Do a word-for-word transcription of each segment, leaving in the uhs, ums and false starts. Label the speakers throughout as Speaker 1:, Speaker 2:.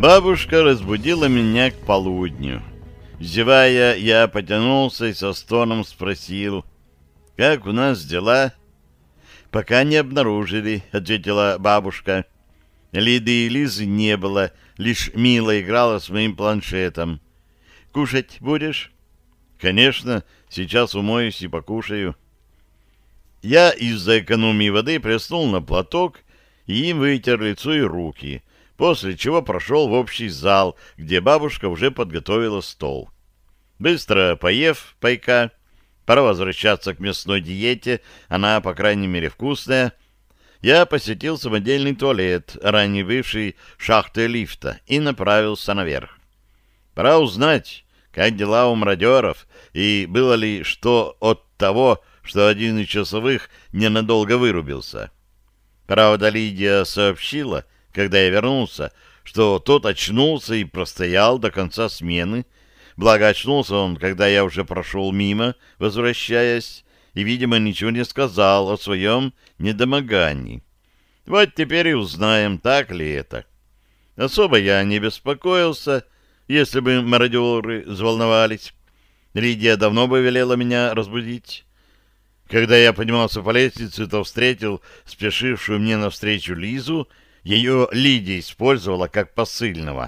Speaker 1: Бабушка разбудила меня к полудню. Зевая, я потянулся и со стоном спросил: «Как у нас дела?» «Пока не обнаружили», — ответила бабушка. Лиды и Лизы не было, лишь Мила играла с моим планшетом. «Кушать будешь?» «Конечно, сейчас умоюсь и покушаю». Я из-за экономии воды плеснул на платок и им вытер лицо и руки, после чего прошел в общий зал, где бабушка уже подготовила стол. Быстро поев пайка, пора возвращаться к мясной диете, она, по крайней мере, вкусная, я посетил самодельный туалет, ранее бывший шахтой лифта, и направился наверх. Пора узнать, как дела у мародеров, и было ли что от того, что один из часовых ненадолго вырубился. Правда, Лидия сообщила, когда я вернулся, что тот очнулся и простоял до конца смены. Благо, очнулся он, когда я уже прошел мимо, возвращаясь, и, видимо, ничего не сказал о своем недомогании. Вот теперь и узнаем, так ли это. Особо я не беспокоился, если бы мародеры взволновались. Лидия давно бы велела меня разбудить. Когда я поднимался по лестнице, то встретил спешившую мне навстречу Лизу. Ее Лидия использовала как посыльного.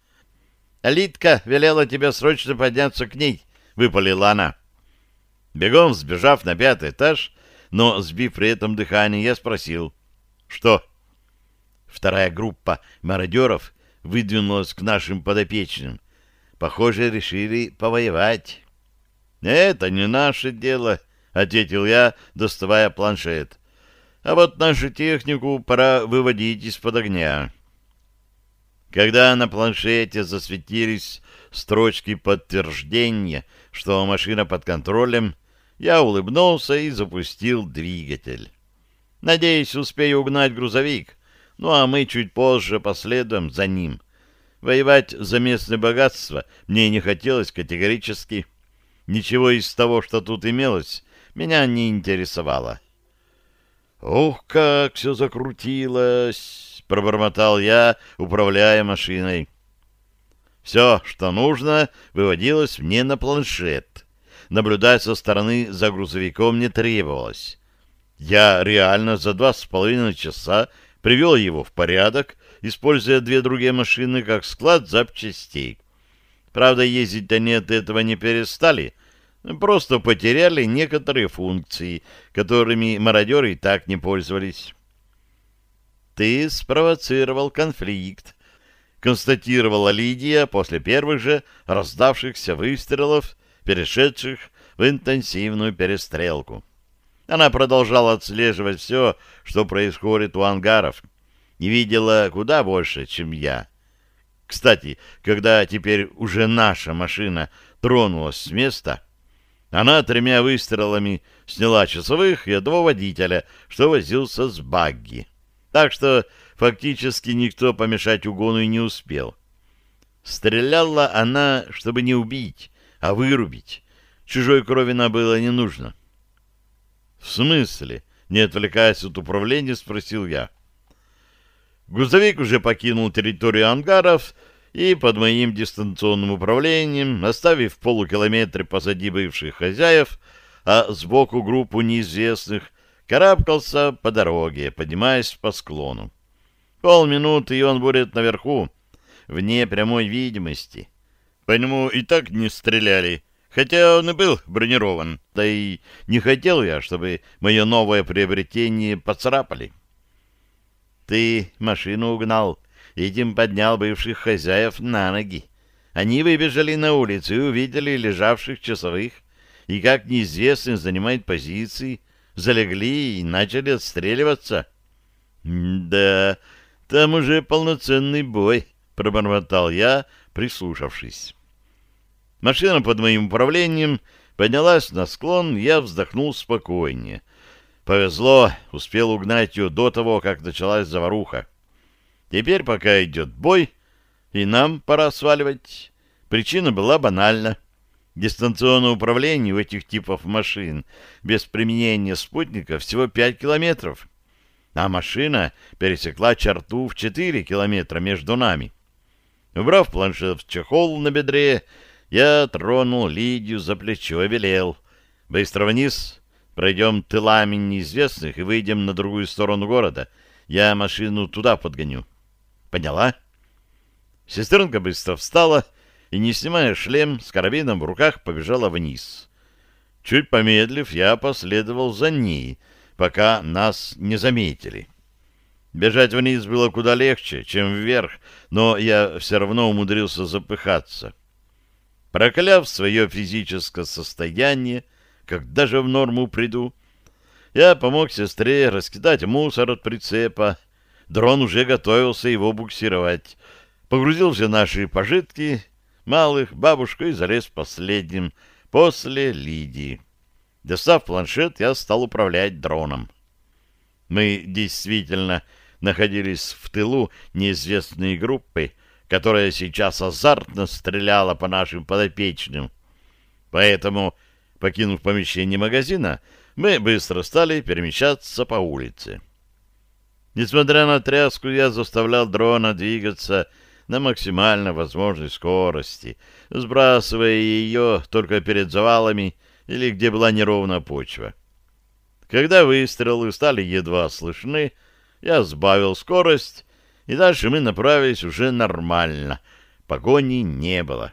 Speaker 1: «Лидка велела тебе срочно подняться к ней», — выпалила она. Бегом сбежав на пятый этаж, но сбив при этом дыхание, я спросил: «Что?» Вторая группа мародеров выдвинулась к нашим подопечным. Похоже, решили повоевать. «Это не наше дело», — ответил я, доставая планшет. «А вот нашу технику пора выводить из-под огня». Когда на планшете засветились строчки подтверждения, что машина под контролем, я улыбнулся и запустил двигатель. Надеюсь, успею угнать грузовик, ну а мы чуть позже последуем за ним. Воевать за местное богатство мне не хотелось категорически. Ничего из того, что тут имелось, меня не интересовало. «Ух, как все закрутилось!» — пробормотал я, управляя машиной. Все, что нужно, выводилось мне на планшет. Наблюдать со стороны за грузовиком не требовалось. Я реально за два с половиной часа привел его в порядок, используя две другие машины как склад запчастей. Правда, ездить они от этого не перестали, просто потеряли некоторые функции, которыми мародеры и так не пользовались. «Ты спровоцировал конфликт», — констатировала Лидия после первых же раздавшихся выстрелов, перешедших в интенсивную перестрелку. Она продолжала отслеживать все, что происходит у ангаров, и видела куда больше, чем я. Кстати, когда теперь уже наша машина тронулась с места, она тремя выстрелами сняла часовых и одного водителя, что возился с багги. Так что фактически никто помешать угону и не успел. Стреляла она, чтобы не убить, а вырубить. Чужой крови нам было не нужно. — В смысле? — не отвлекаясь от управления, спросил я. Грузовик уже покинул территорию ангаров и под моим дистанционным управлением, оставив в полукилометре позади бывших хозяев, а сбоку группу неизвестных, карабкался по дороге, поднимаясь по склону. Полминуты, и он будет наверху, вне прямой видимости. По нему и так не стреляли, хотя он и был бронирован, да и не хотел я, чтобы мое новое приобретение поцарапали. Ты машину угнал, этим поднял бывших хозяев на ноги. Они выбежали на улицу и увидели лежавших часовых, и как неизвестный занимает позиции, залегли и начали отстреливаться. — Да, там уже полноценный бой, — пробормотал я, прислушавшись. Машина под моим управлением поднялась на склон, я вздохнул спокойнее. Повезло, успел угнать ее до того, как началась заваруха. Теперь пока идет бой, и нам пора сваливать. Причина была банальна. Дистанционное управление у этих типов машин без применения спутника всего пять километров, а машина пересекла черту в четыре километра между нами. Убрав планшет в чехол на бедре, я тронул Лидию за плечо и велел: «Быстро вниз, пройдем тылами неизвестных и выйдем на другую сторону города. Я машину туда подгоню». «Поняла?» Сестренка быстро встала и, не снимая шлем, с карабином в руках побежала вниз. Чуть помедлив, я последовал за ней, пока нас не заметили. Бежать вниз было куда легче, чем вверх, но я все равно умудрился запыхаться. Прокляв свое физическое состояние, когда же в норму приду, я помог сестре раскидать мусор от прицепа. Дрон уже готовился его буксировать. Погрузил все наши пожитки, малых, бабушку, и залез последним, после Лидии. Достав планшет, я стал управлять дроном. Мы действительно находились в тылу неизвестной группы, которая сейчас азартно стреляла по нашим подопечным. Поэтому, покинув помещение магазина, мы быстро стали перемещаться по улице. Несмотря на тряску, я заставлял дрона двигаться на максимально возможной скорости, сбрасывая ее только перед завалами или где была неровная почва. Когда выстрелы стали едва слышны, я сбавил скорость, и дальше мы направились уже нормально. Погони не было.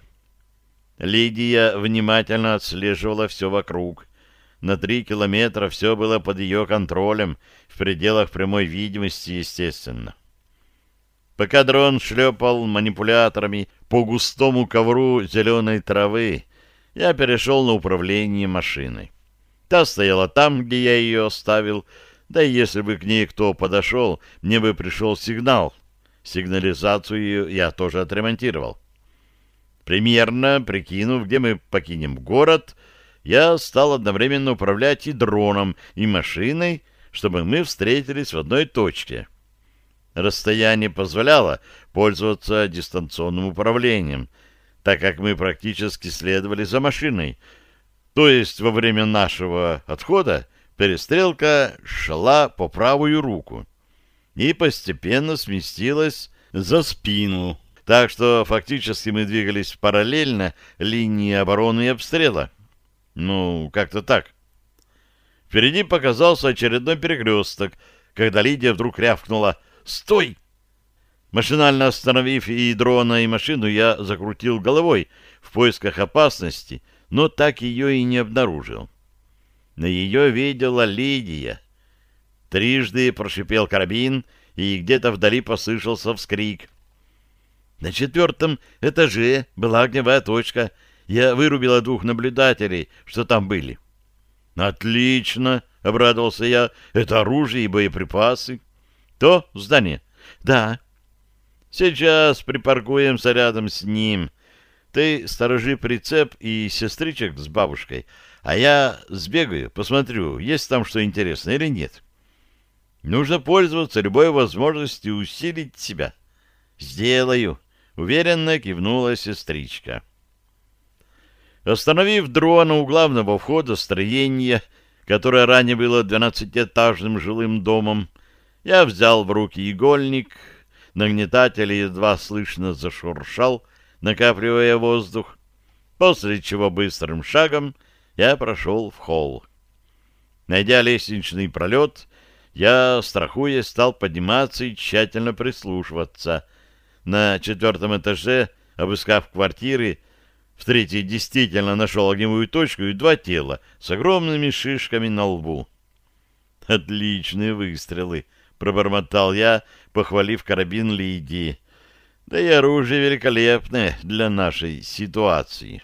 Speaker 1: Лидия внимательно отслеживала все вокруг. На три километра все было под ее контролем, в пределах прямой видимости, естественно. Пока дрон шлепал манипуляторами по густому ковру зеленой травы, я перешел на управление машиной. Та стояла там, где я ее оставил, да и если бы к ней кто подошел, мне бы пришел сигнал. Сигнализацию я тоже отремонтировал. Примерно прикинув, где мы покинем город, я стал одновременно управлять и дроном, и машиной, чтобы мы встретились в одной точке. Расстояние позволяло пользоваться дистанционным управлением, так как мы практически следовали за машиной. То есть во время нашего отхода перестрелка шла по правую руку и постепенно сместилась за спину, так что фактически мы двигались параллельно линии обороны и обстрела. Ну, как-то так. Впереди показался очередной перекресток, когда Лидия вдруг рявкнула: «Стой!». Машинально остановив и дрона, и машину, я закрутил головой в поисках опасности, но так ее и не обнаружил. Но ее видела Лидия. Трижды прошипел карабин, и где-то вдали послышался вскрик. На четвертом этаже была огневая точка. Я вырубила двух наблюдателей, что там были. «Отлично!» — обрадовался я. «Это оружие и боеприпасы». «То здание?» «Да». «Сейчас припаркуемся рядом с ним. Ты сторожи прицеп и сестричек с бабушкой, а я сбегаю, посмотрю, есть там что интересное или нет. Нужно пользоваться любой возможностью усилить себя». «Сделаю», — уверенно кивнула сестричка. Остановив дрона у главного входа строения, которое ранее было двенадцатиэтажным жилым домом, я взял в руки игольник, нагнетатель едва слышно зашуршал, накапливая воздух, после чего быстрым шагом я прошел в холл. Найдя лестничный пролет, я, страхуясь, стал подниматься и тщательно прислушиваться. На четвертом этаже, обыскав квартиры, в третьей действительно нашел огневую точку и два тела с огромными шишками на лбу. «Отличные выстрелы!» — пробормотал я, похвалив карабин Лидии. «Да и оружие великолепное для нашей ситуации».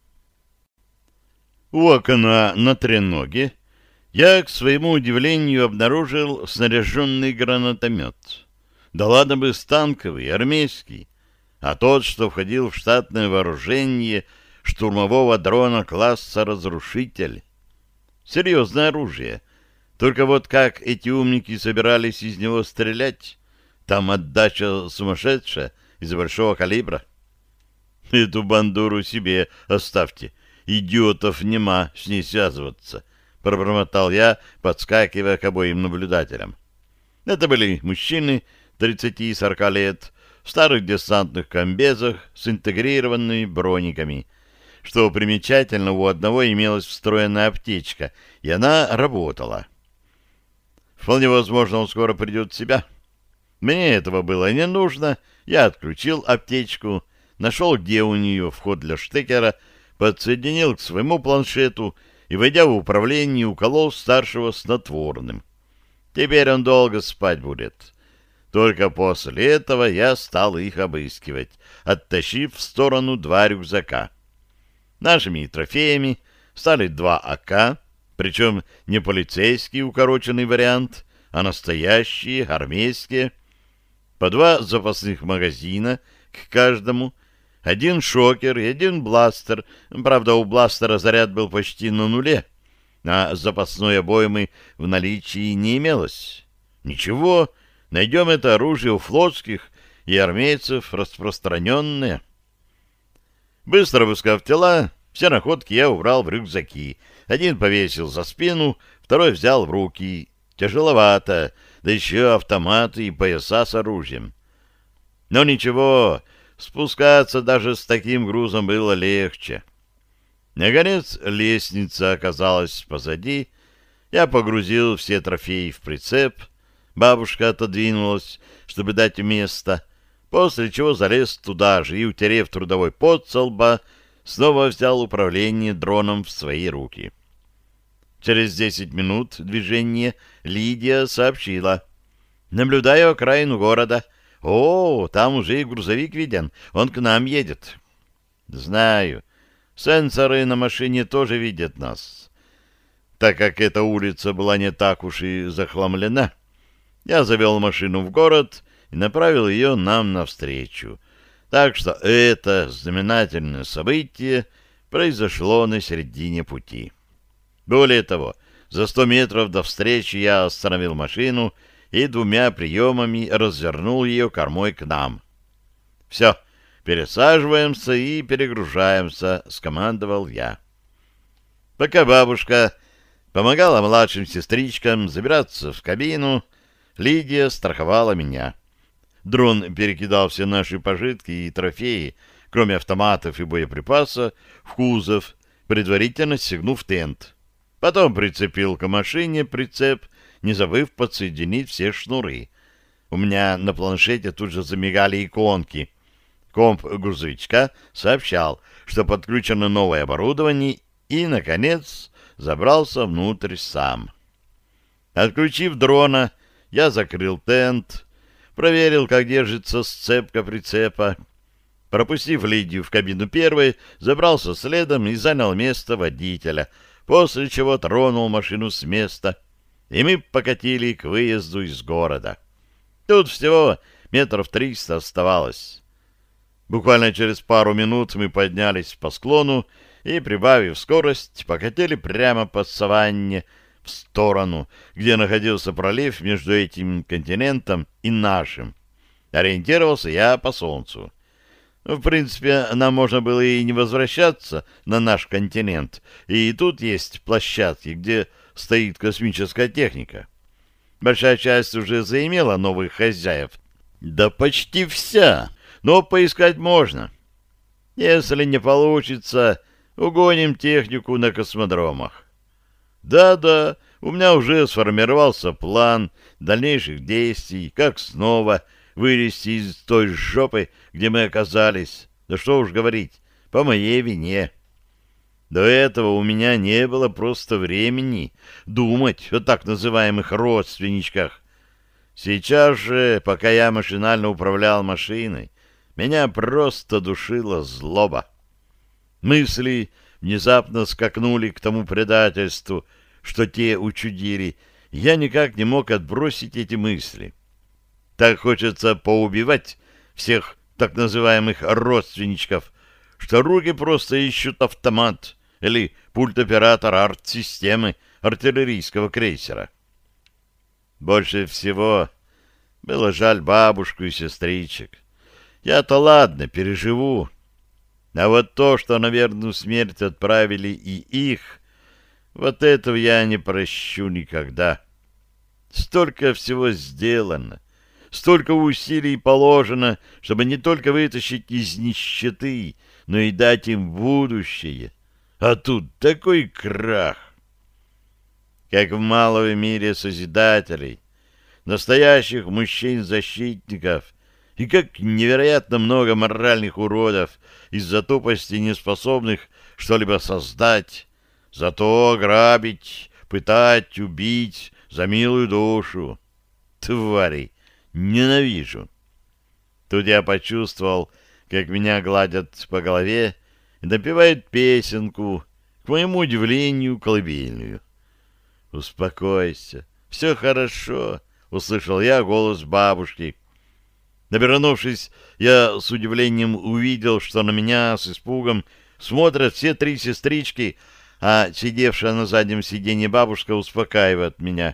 Speaker 1: У окна на треноге я, к своему удивлению, обнаружил снаряженный гранатомет. Да ладно бы станковый, армейский, а тот, что входил в штатное вооружение штурмового дрона класса «Разрушитель». Серьезное оружие. Только вот как эти умники собирались из него стрелять? Там отдача сумасшедшая из большого калибра. Эту бандуру себе оставьте. Идиотов нема с ней связываться, пробормотал я, подскакивая к обоим наблюдателям. Это были мужчины тридцати-сорока лет, в старых десантных комбезах с интегрированными брониками. Что примечательно, у одного имелась встроенная аптечка, и она работала. Вполне возможно, он скоро придет в себя. Мне этого было не нужно. Я отключил аптечку, нашел, где у нее вход для штекера, подсоединил к своему планшету и, войдя в управление, уколол старшего снотворным. Теперь он долго спать будет. Только после этого я стал их обыскивать, оттащив в сторону два рюкзака. Нашими трофеями стали два АК, причем не полицейский укороченный вариант, а настоящие, армейские, по два запасных магазина к каждому, один шокер и один бластер. Правда, у бластера заряд был почти на нуле, а запасной обоймы в наличии не имелось. Ничего, найдем это оружие у флотских и армейцев распространенное. Быстро обыскав тела, все находки я убрал в рюкзаки. Один повесил за спину, второй взял в руки. Тяжеловато, да еще автоматы и пояса с оружием. Но ничего, спускаться даже с таким грузом было легче. Наконец лестница оказалась позади. Я погрузил все трофеи в прицеп. Бабушка отодвинулась, чтобы дать место, после чего залез туда же и, утерев трудовой пот со лба, снова взял управление дроном в свои руки. Через десять минут движения Лидия сообщила. «Наблюдаю окраину города. О, там уже и грузовик виден. Он к нам едет». «Знаю. Сенсоры на машине тоже видят нас». Так как эта улица была не так уж и захламлена, я завел машину в город и направил ее нам навстречу. Так что это знаменательное событие произошло на середине пути. Более того, за сто метров до встречи я остановил машину и двумя приемами развернул ее кормой к нам. «Все, пересаживаемся и перегружаемся», — скомандовал я. Пока бабушка помогала младшим сестричкам забираться в кабину, Лидия страховала меня. Дрон перекидал все наши пожитки и трофеи, кроме автоматов и боеприпаса, в кузов, предварительно стегнув тент. Потом прицепил к машине прицеп, не забыв подсоединить все шнуры. У меня на планшете тут же замигали иконки. Комп грузовичка сообщал, что подключено новое оборудование, и, наконец, забрался внутрь сам. Отключив дрона, я закрыл тент, проверил, как держится сцепка прицепа. Пропустив Лидию в кабину первой, забрался следом и занял место водителя, после чего тронул машину с места, и мы покатили к выезду из города. Тут всего метров триста оставалось. Буквально через пару минут мы поднялись по склону и, прибавив скорость, покатили прямо по саванне в сторону, где находился пролив между этим континентом и нашим. Ориентировался я по солнцу. В принципе, нам можно было и не возвращаться на наш континент, и тут есть площадки, где стоит космическая техника. Большая часть уже заимела новых хозяев. Да почти вся, но поискать можно. Если не получится, угоним технику на космодромах. Да-да, у меня уже сформировался план дальнейших действий, как снова вылезти из той жопы, где мы оказались. Да что уж говорить, по моей вине. До этого у меня не было просто времени думать о так называемых родственничках. Сейчас же, пока я машинально управлял машиной, меня просто душила злоба. Мысли внезапно скакнули к тому предательству, что те учудили. Я никак не мог отбросить эти мысли. Так хочется поубивать всех так называемых родственничков, что руки просто ищут автомат или пульт оператора арт-системы артиллерийского крейсера. Больше всего было жаль бабушку и сестричек. Я-то ладно, переживу. А вот то, что на верную смерть отправили и их, вот этого я не прощу никогда. Столько всего сделано, Столько усилий положено, чтобы не только вытащить из нищеты, но и дать им будущее. А тут такой крах. Как в малом мире созидателей, настоящих мужчин-защитников, и как невероятно много моральных уродов из-за тупости неспособных что-либо создать, зато грабить, пытать, убить за милую душу. Твари! Ненавижу. Тут я почувствовал, как меня гладят по голове и напевают песенку, к моему удивлению, колыбельную. «Успокойся, все хорошо», — услышал я голос бабушки. Обернувшись, я с удивлением увидел, что на меня с испугом смотрят все три сестрички, а сидевшая на заднем сиденье бабушка успокаивает меня.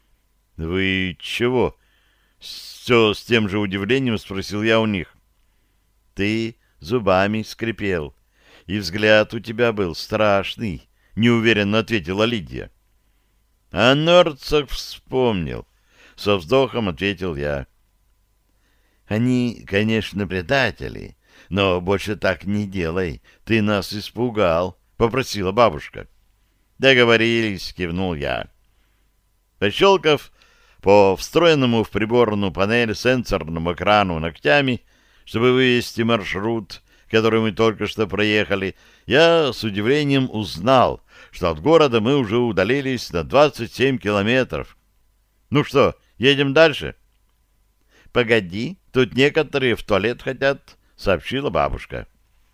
Speaker 1: «Вы чего?» Все с тем же удивлением спросил я у них. «Ты зубами скрипел, и взгляд у тебя был страшный», — неуверенно ответила Лидия. «А Норцог вспомнил», — со вздохом ответил я. «Они, конечно, предатели, но больше так не делай, ты нас испугал», — попросила бабушка. «Договорились», — кивнул я. Пощелкав по встроенному в приборную панель сенсорному экрану ногтями, чтобы вывести маршрут, который мы только что проехали, я с удивлением узнал, что от города мы уже удалились на двадцать семь километров. «Ну что, едем дальше?» «Погоди, тут некоторые в туалет хотят», — сообщила бабушка.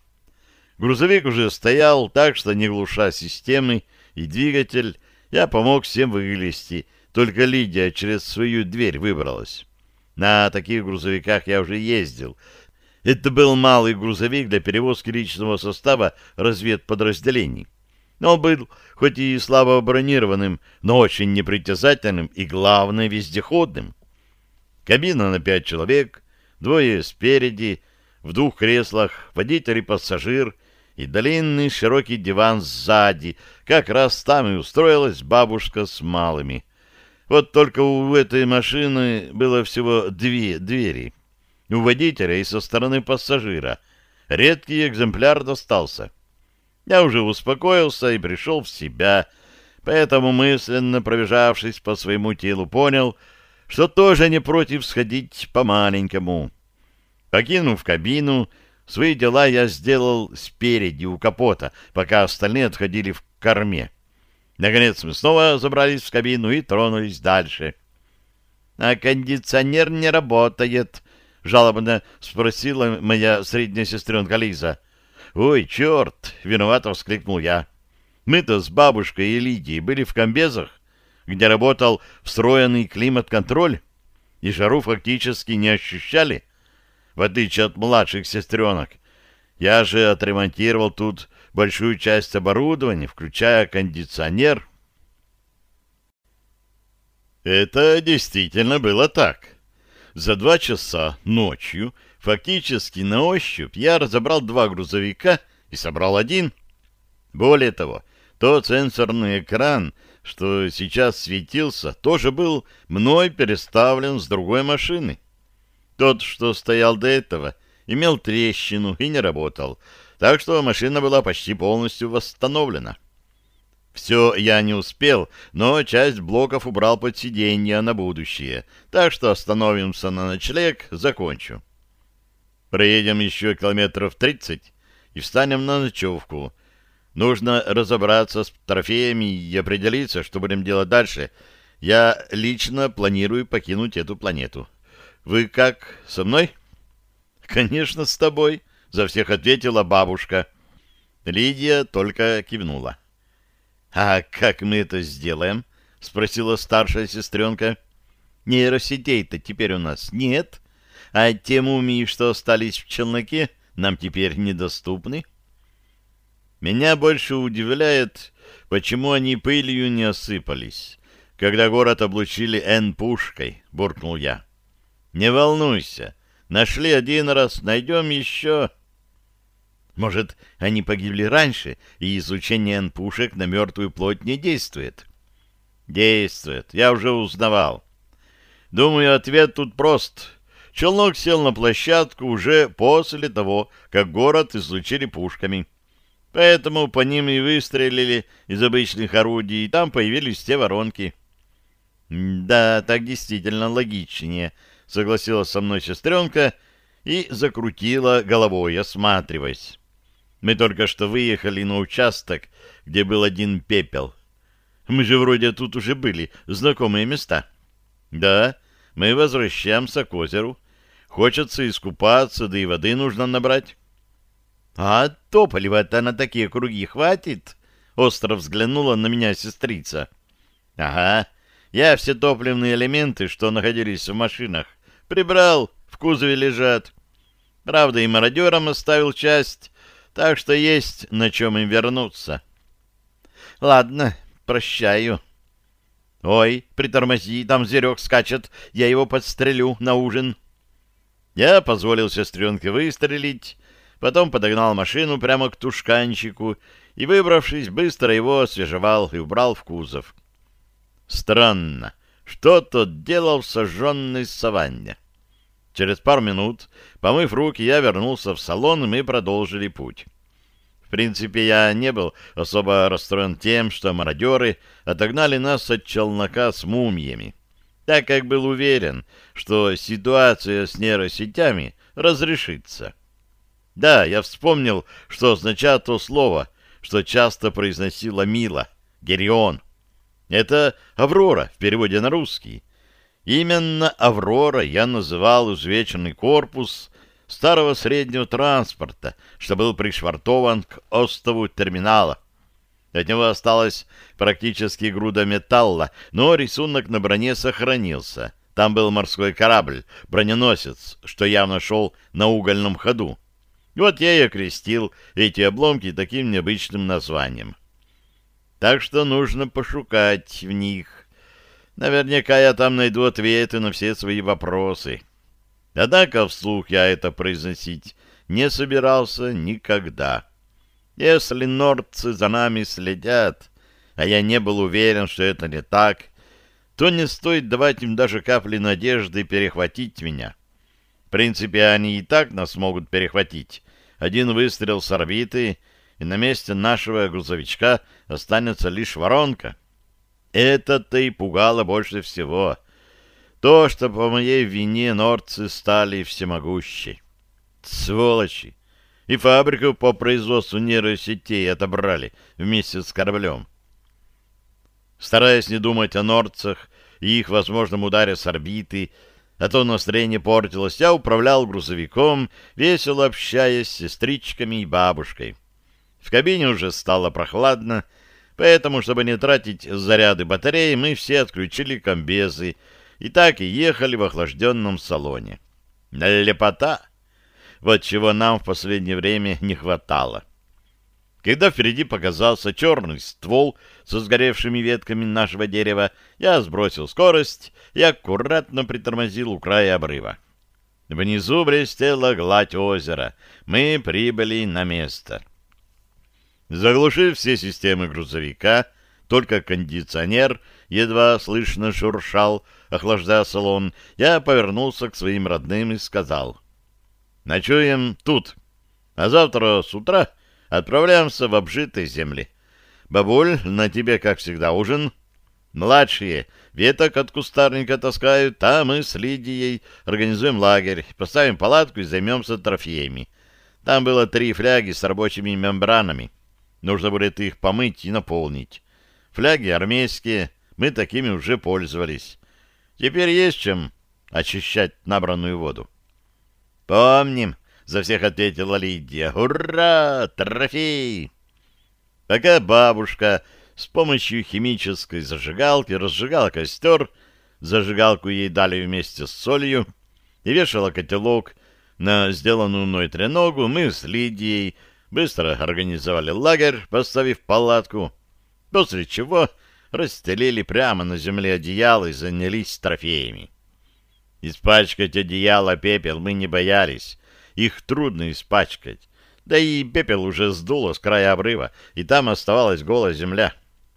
Speaker 1: Грузовик уже стоял, так что, не глуша системы и двигатель, я помог всем вылезти. Только Лидия через свою дверь выбралась. На таких грузовиках я уже ездил. Это был малый грузовик для перевозки личного состава разведподразделений. Он был хоть и слабо бронированным, но очень непритязательным и, главное, вездеходным. Кабина на пять человек, двое спереди, в двух креслах, водитель и пассажир, и длинный широкий диван сзади. Как раз там и устроилась бабушка с малыми. Вот только у этой машины было всего две двери. У водителя и со стороны пассажира. Редкий экземпляр достался. Я уже успокоился и пришел в себя, поэтому, мысленно пробежавшись по своему телу, понял, что тоже не против сходить по-маленькому. Покинув кабину, свои дела я сделал спереди, у капота, пока остальные отходили в корме. Наконец мы снова забрались в кабину и тронулись дальше. — А кондиционер не работает, — жалобно спросила моя средняя сестренка Лиза. — Ой, черт! — виновато вскликнул я. Мы-то с бабушкой и Лидией были в комбезах, где работал встроенный климат-контроль, и жару фактически не ощущали, в отличие от младших сестренок. Я же отремонтировал тут большую часть оборудования, включая кондиционер. Это действительно было так. За два часа ночью, фактически на ощупь, я разобрал два грузовика и собрал один. Более того, тот сенсорный экран, что сейчас светился, тоже был мной переставлен с другой машины. Тот, что стоял до этого, имел трещину и не работал, так что машина была почти полностью восстановлена. Все я не успел, но часть блоков убрал под сиденье на будущее, так что остановимся на ночлег, закончу. Проедем еще километров тридцать и встанем на ночевку. Нужно разобраться с трофеями и определиться, что будем делать дальше. Я лично планирую покинуть эту планету. Вы как, со мной? Конечно, с тобой, за всех ответила бабушка. Лидия только кивнула. А как мы это сделаем? Спросила старшая сестренка. Нейросетей-то теперь у нас нет, а те мумии, что остались в челноке, нам теперь недоступны. Меня больше удивляет, почему они пылью не осыпались, когда город облучили Н-пушкой, буркнул я. Не волнуйся, нашли один раз, найдем еще. Может, они погибли раньше, и изучение Н-пушек на мертвую плоть не действует? Действует, я уже узнавал. Думаю, ответ тут прост. Челнок сел на площадку уже после того, как город излучили пушками. Поэтому по ним и выстрелили из обычных орудий, и там появились те воронки. «Да, так действительно логичнее», — согласилась со мной сестренка и закрутила головой, осматриваясь. Мы только что выехали на участок, где был один пепел. Мы же вроде тут уже были, знакомые места. Да, мы возвращаемся к озеру. Хочется искупаться, да и воды нужно набрать. А топлива-то на такие круги хватит? Остро взглянула на меня сестрица. Ага, я все топливные элементы, что находились в машинах, прибрал, в кузове лежат. Правда, и мародерам оставил часть, так что есть на чем им вернуться. Ладно, прощаю. Ой, притормози, там зверек скачет, я его подстрелю на ужин. Я позволил сестренке выстрелить, потом подогнал машину прямо к тушканчику и, выбравшись, быстро его освежевал и убрал в кузов. Странно, что тот делал в сожженной саванне. Через пару минут, помыв руки, я вернулся в салон, и мы продолжили путь. В принципе, я не был особо расстроен тем, что мародеры отогнали нас от челнока с мумиями, так как был уверен, что ситуация с нейросетями разрешится. Да, я вспомнил, что означает то слово, что часто произносила Мила — Герион. Это «Аврора» в переводе на русский. Именно «Аврора» я называл извечный корпус старого среднего транспорта, что был пришвартован к остову терминала. От него осталась практически груда металла, но рисунок на броне сохранился. Там был морской корабль, броненосец, что явно шел на угольном ходу. Вот я и окрестил эти обломки таким необычным названием. Так что нужно пошукать в них. Наверняка я там найду ответы на все свои вопросы. Однако вслух я это произносить не собирался никогда. Если нордцы за нами следят, а я не был уверен, что это не так, то не стоит давать им даже капли надежды перехватить меня. В принципе, они и так нас могут перехватить. Один выстрел с орбиты, и на месте нашего грузовичка останется лишь воронка. Это-то и пугало больше всего. То, что по моей вине нордцы стали всемогущи. Сволочи! И фабрику по производству нейросетей отобрали вместе с кораблем. Стараясь не думать о нордцах и их возможном ударе с орбиты, а то настроение портилось, я управлял грузовиком, весело общаясь с сестричками и бабушкой. В кабине уже стало прохладно, поэтому, чтобы не тратить заряды батареи, мы все отключили комбезы и так и ехали в охлажденном салоне. Лепота! Вот чего нам в последнее время не хватало. Когда впереди показался черный ствол со сгоревшими ветками нашего дерева, я сбросил скорость и аккуратно притормозил у края обрыва. Внизу блестела гладь озера. Мы прибыли на место. Заглушив все системы грузовика, только кондиционер едва слышно шуршал, охлаждая салон, я повернулся к своим родным и сказал: «Ночуем тут, а завтра с утра отправляемся в обжитые земли. Бабуль, на тебе, как всегда, ужин. Младшие веток от кустарника таскают, а мы с Лидией организуем лагерь, поставим палатку и займемся трофеями. Там было три фляги с рабочими мембранами. Нужно будет их помыть и наполнить. Фляги армейские, мы такими уже пользовались. Теперь есть чем очищать набранную воду». «Помним», — за всех ответила Лидия. «Ура! Трофей!» Пока бабушка с помощью химической зажигалки разжигала костер, зажигалку ей дали вместе с солью, и вешала котелок на сделанную мной треногу, мы с Лидией быстро организовали лагерь, поставив палатку, после чего расстелили прямо на земле одеяло и занялись трофеями. Испачкать одеяло пепел мы не боялись, их трудно испачкать, да и пепел уже сдуло с края обрыва, и там оставалась голая земля.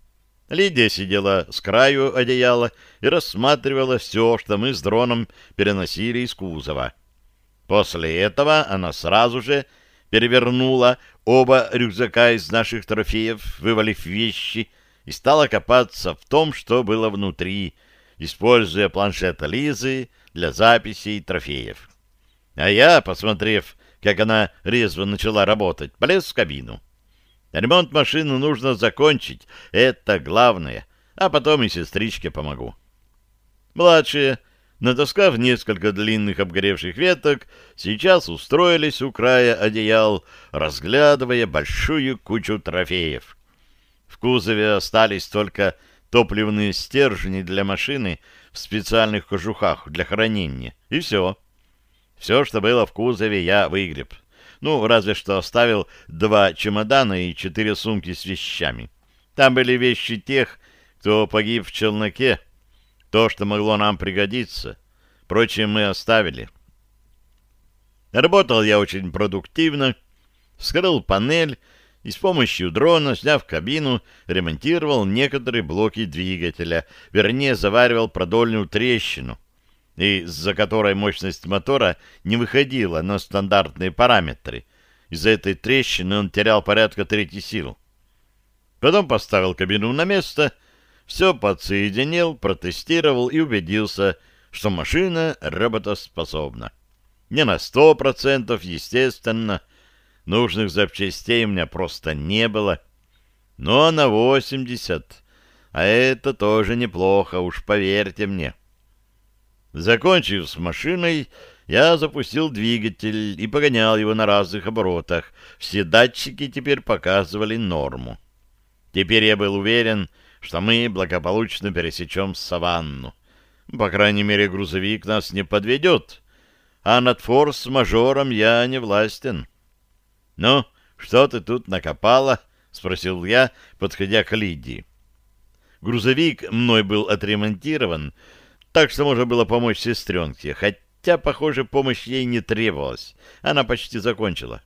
Speaker 1: Лидия сидела с краю одеяла и рассматривала все, что мы с дроном переносили из кузова. После этого она сразу же перевернула оба рюкзака из наших трофеев, вывалив вещи, и стала копаться в том, что было внутри, используя планшет Лизы для записей трофеев. А я, посмотрев, как она резво начала работать, полез в кабину. Ремонт машины нужно закончить, это главное, а потом и сестричке помогу. Младшие, натаскав несколько длинных обгоревших веток, сейчас устроились у края одеял, разглядывая большую кучу трофеев. В кузове остались только топливные стержни для машины в специальных кожухах для хранения, и все. Все, что было в кузове, я выгреб. Ну, разве что оставил два чемодана и четыре сумки с вещами. Там были вещи тех, кто погиб в челноке, то, что могло нам пригодиться. Прочее мы оставили. Работал я очень продуктивно, вскрыл панель и с помощью дрона, сняв кабину, ремонтировал некоторые блоки двигателя, вернее, заваривал продольную трещину, из-за которой мощность мотора не выходила на стандартные параметры. Из-за этой трещины он терял порядка трети сил. Потом поставил кабину на место, все подсоединил, протестировал и убедился, что машина работоспособна. Не на сто процентов, естественно, нужных запчастей у меня просто не было, но на восемьдесят, а это тоже неплохо, уж поверьте мне. Закончив с машиной, я запустил двигатель и погонял его на разных оборотах. Все датчики теперь показывали норму. Теперь я был уверен, что мы благополучно пересечем саванну. По крайней мере, грузовик нас не подведет, а над форс-мажором я не властен. — Ну, что ты тут накопала? — спросил я, подходя к Лидии. Грузовик мной был отремонтирован, так что можно было помочь сестренке, хотя, похоже, помощь ей не требовалась. Она почти закончила.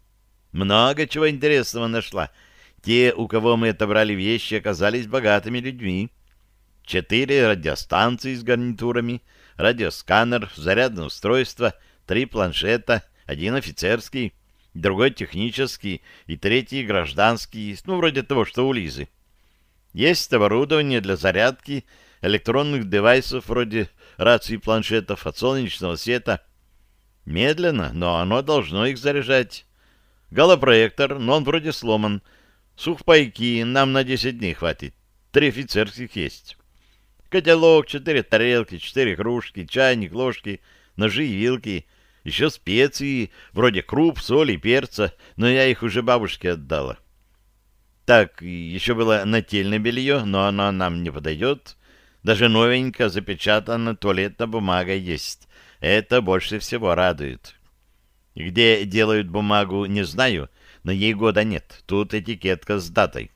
Speaker 1: Много чего интересного нашла. Те, у кого мы отобрали вещи, оказались богатыми людьми. Четыре радиостанции с гарнитурами, радиосканер, зарядное устройство, три планшета, один офицерский, другой технический и третий гражданский, ну, вроде того, что у Лизы. Есть оборудование для зарядки электронных девайсов вроде раций и планшетов от солнечного света. Медленно, но оно должно их заряжать. Голопроектор, но он вроде сломан. Сухпайки нам на десять дней хватит. Три офицерских есть. Котелок, четыре тарелки, четыре кружки, чайник, ложки, ножи и вилки. Еще специи, вроде круп, соли, перца, но я их уже бабушке отдала. Так, еще было нательное белье, но оно нам не подойдет. Даже новенько запечатана туалетная бумага есть. Это больше всего радует. Где делают бумагу, не знаю, но ей года нет. Тут этикетка с датой.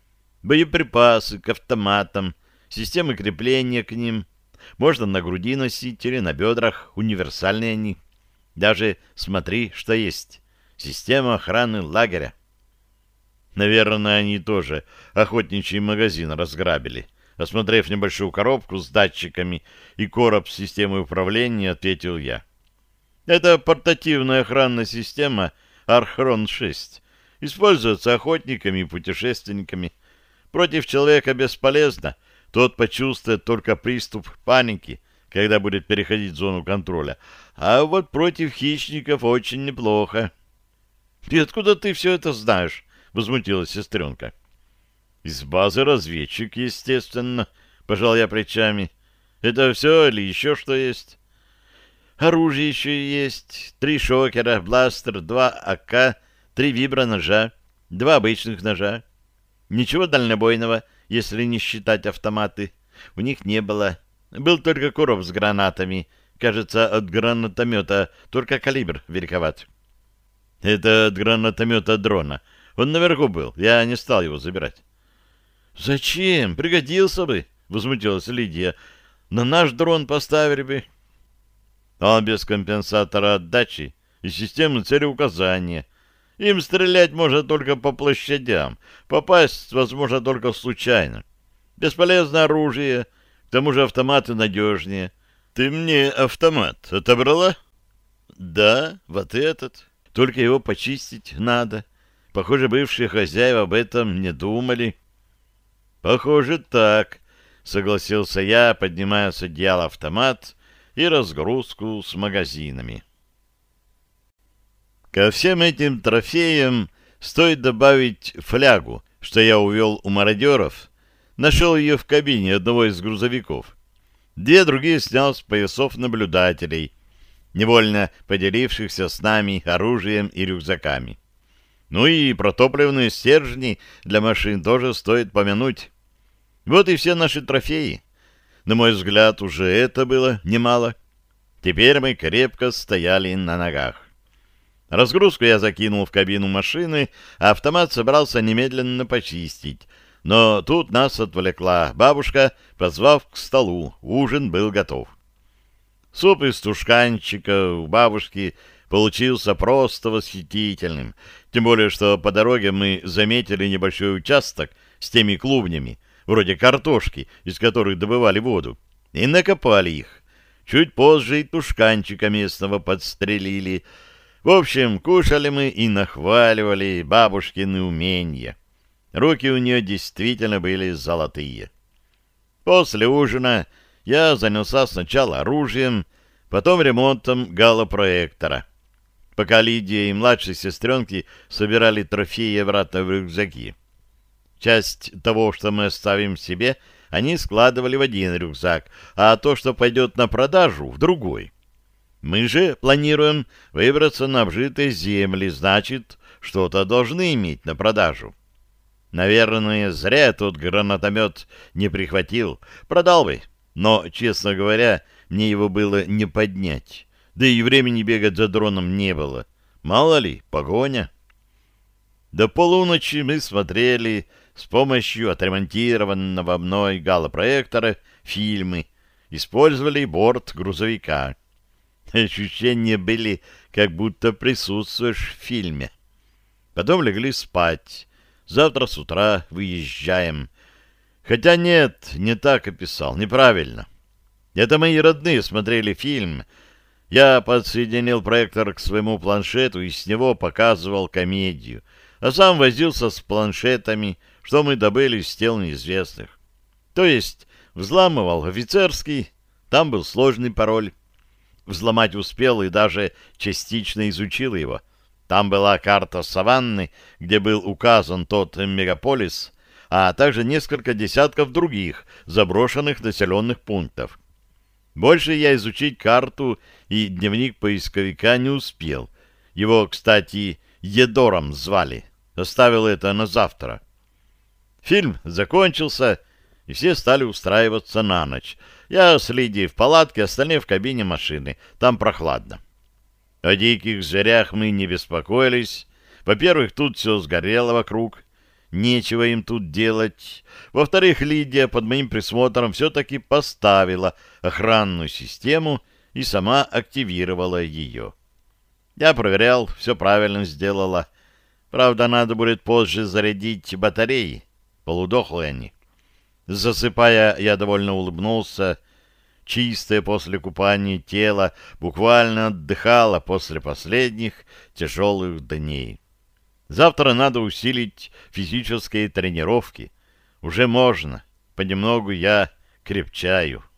Speaker 1: Боеприпасы к автоматам, системы крепления к ним. Можно на груди носить или на бедрах. Универсальные они. Даже смотри, что есть. Система охраны лагеря. Наверное, они тоже охотничий магазин разграбили. Осмотрев небольшую коробку с датчиками и короб с системой управления, ответил я. Это портативная охранная система Архрон шесть. Используется охотниками и путешественниками. Против человека бесполезно. Тот почувствует только приступ паники, когда будет переходить зону контроля. А вот против хищников очень неплохо. — И откуда ты все это знаешь? — возмутилась сестренка. — Из базы разведчик, естественно, — пожал я плечами. — Это все или еще что есть? — Оружие еще есть. Три шокера, бластер, два АК, три виброножа, два обычных ножа. Ничего дальнобойного, если не считать автоматы. У них не было. Был только короб с гранатами. Кажется, от гранатомета только калибр великоват. — Это от гранатомета дрона. Он наверху был. Я не стал его забирать. — Зачем? Пригодился бы, — возмутилась Лидия. — На наш дрон поставили бы. Он без компенсатора отдачи и системы целеуказания. Им стрелять можно только по площадям. Попасть возможно только случайно. Бесполезное оружие, к тому же автоматы надежнее. Ты мне автомат отобрала? Да, вот этот. Только его почистить надо. Похоже, бывшие хозяева об этом не думали. Похоже, так, согласился я, поднимая с одеяла автомат и разгрузку с магазинами. Ко всем этим трофеям стоит добавить флягу, что я увел у мародеров. Нашел ее в кабине одного из грузовиков. Две другие снял с поясов наблюдателей, невольно поделившихся с нами оружием и рюкзаками. Ну и про топливные стержни для машин тоже стоит помянуть. Вот и все наши трофеи. На мой взгляд, уже это было немало. Теперь мы крепко стояли на ногах. Разгрузку я закинул в кабину машины, а автомат собрался немедленно почистить. Но тут нас отвлекла бабушка, позвав к столу. Ужин был готов. Суп из тушканчика у бабушки получился просто восхитительным. Тем более, что по дороге мы заметили небольшой участок с теми клубнями, вроде картошки, из которых добывали воду, и накопали их. Чуть позже и тушканчика местного подстрелили. В общем, кушали мы и нахваливали бабушкины умения. Руки у нее действительно были золотые. После ужина я занялся сначала оружием, потом ремонтом галлопроектора. Пока Лидия и младшие сестренки собирали трофеи обратно в рюкзаки. Часть того, что мы оставим себе, они складывали в один рюкзак, а то, что пойдет на продажу, в другой. Мы же планируем выбраться на обжитые земли, значит, что-то должны иметь на продажу. Наверное, зря я тот гранатомет не прихватил. Продал бы, но, честно говоря, мне его было не поднять. Да и времени бегать за дроном не было. Мало ли, погоня. До полуночи мы смотрели с помощью отремонтированного мной галлопроектора фильмы, использовали борт грузовика. Ощущения были, как будто присутствуешь в фильме. Потом легли спать. Завтра с утра выезжаем. Хотя нет, не так описал, неправильно. Это мои родные смотрели фильм. Я подсоединил проектор к своему планшету и с него показывал комедию, а сам возился с планшетами, что мы добыли с тел неизвестных. То есть взламывал офицерский, там был сложный пароль. Взломать успел и даже частично изучил его. Там была карта саванны, где был указан тот мегаполис, а также несколько десятков других заброшенных населенных пунктов. Больше я изучить карту и дневник поисковика не успел. Его, кстати, Едором звали. Оставил это на завтра. Фильм закончился, и все стали устраиваться на ночь. Я с Лидией в палатке, остальные в кабине машины. Там прохладно. О диких зверях мы не беспокоились. Во-первых, тут все сгорело вокруг. Нечего им тут делать. Во-вторых, Лидия под моим присмотром все-таки поставила охранную систему и сама активировала ее. Я проверял, все правильно сделала. Правда, надо будет позже зарядить батареи. Полудохлые они. Засыпая, я довольно улыбнулся. Чистое после купания тело буквально отдыхало после последних тяжелых дней. Завтра надо усилить физические тренировки. Уже можно. Понемногу я крепчаю.